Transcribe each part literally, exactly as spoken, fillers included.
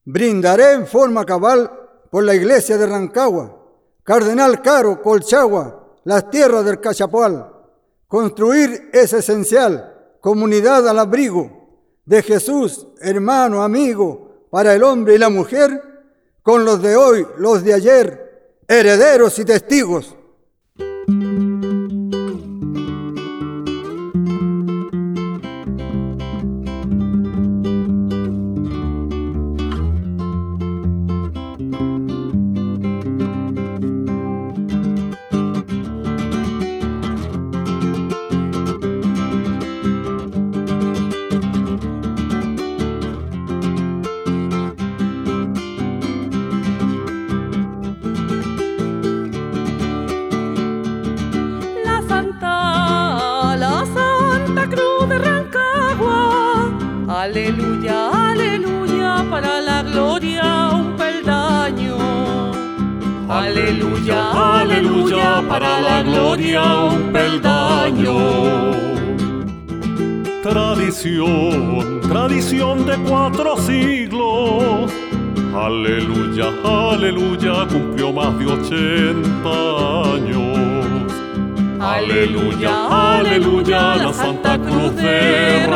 Brindaré en forma cabal por la iglesia de Rancagua, Cardenal Caro, Colchagua, las tierras del Cachapoal. Construir es esencial, comunidad al abrigo de Jesús, hermano, amigo, para el hombre y la mujer, con los de hoy, los de ayer, herederos y testigos. Aleluya, aleluya, para la gloria un peldaño. Aleluya, aleluya, para la gloria un peldaño. Tradición, tradición de cuatro siglos. Aleluya, aleluya, cumplió más de ochenta años. Aleluya, aleluya, la Santa Cruz de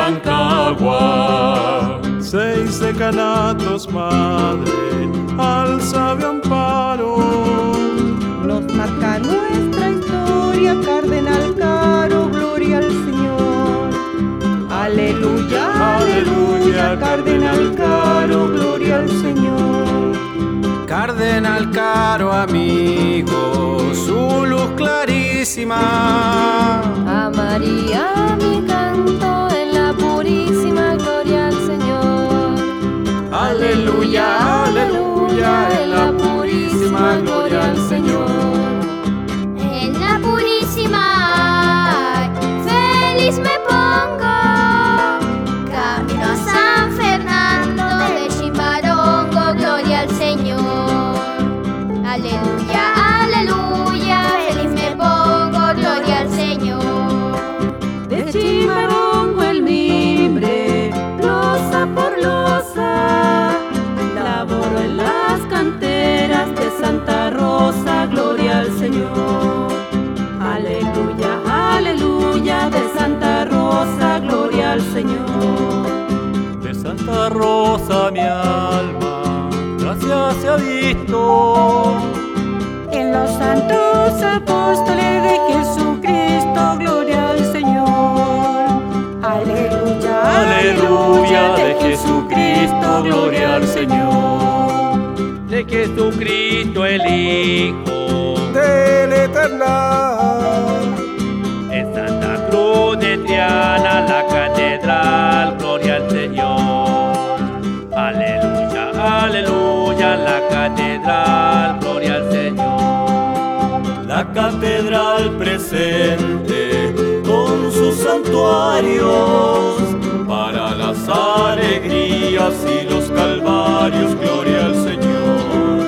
Rancagua. Seis decanatos, madre, al sabio amparo. Nos marca nuestra historia, Cardenal Caro, gloria al Señor. Aleluya, aleluya, Cardenal Caro, gloria al Señor. Cardenal Caro, amigo, su luz clarísima. A María mi canto en la purísima gloria al Señor. Aleluya, aleluya, en la purísima gloria al Señor. En la purísima, feliz me pongo, camino a San Fernando de Chimbarongo, gloria al Señor. Aleluya, aleluya, feliz me pongo, gloria al Señor. De Chimbarongo el mimbre, losa por losa, laboro en las canteras de Santa Rosa, gloria al Señor. Aleluya, aleluya, de Santa Rosa, gloria al Señor. De Santa Rosa mi alma, gracias se ha visto. En los santos apóstoles de Jesucristo, gloria al Señor. Aleluya, Aleluya, de Jesucristo, gloria al Señor. De Jesucristo el Hijo, Del Eternal. en Santa Cruz de Triana, la catedral, gloria al Señor. Aleluya, aleluya, la catedral, gloria al Señor. La catedral presente con sus santuarios para las alegrías y los calvarios, gloria al Señor.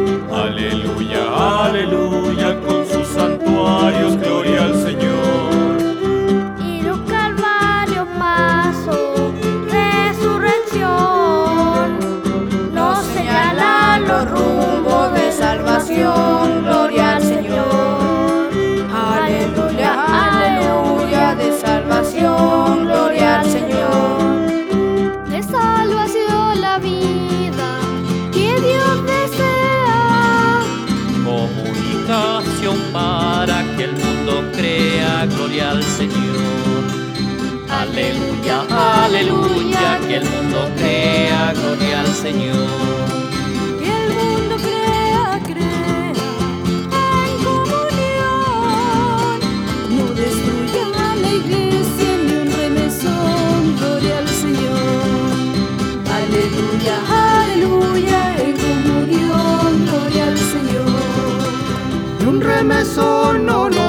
Aleluya, aleluya, con sus santuarios, gloria al Señor. Y del Calvario paso, resurrección, nos señala los rumbos de salvación, gloria al Señor. Aleluya, aleluya, de salvación, gloria al Señor. De salvación la vida que Dios desea. Comunicación para que el mundo crea, gloria al Señor. Aleluya, aleluya, que el mundo crea, gloria al Señor. Que el mundo crea, crea en comunión. no destruya la iglesia ni un remesón, gloria al Señor. Aleluya, aleluya, en comunión, gloria al Señor. Y un remesón, no, no,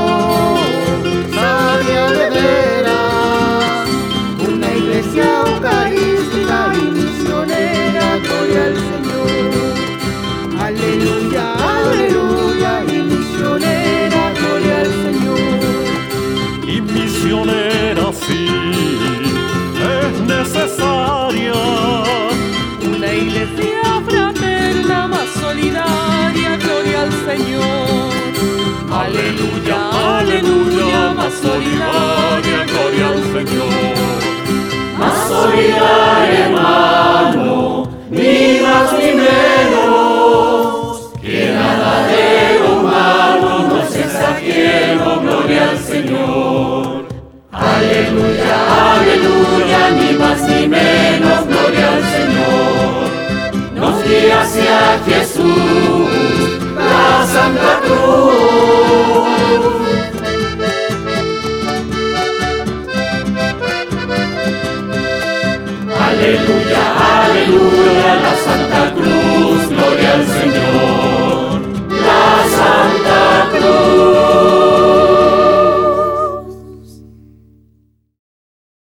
sabia de veras, una iglesia eucarística y misionera, gloria al Señor. Aleluya, aleluya, y misionera, gloria al Señor. Y misionera sí es necesaria Una iglesia iglesia fraterna, más solidaria, gloria al Señor. Aleluya, aleluya, más solidaria, gloria al Señor. Más solidaria, hermano, ni más ni menos, que nada de lo humano nos es ajeno, gloria al Señor. Aleluya, aleluya, ni más ni menos, gloria al Señor. Nos guía hacia Jesús, la Santa Cruz. Aleluya, aleluya, la Santa Cruz, gloria al Señor. La Santa Cruz.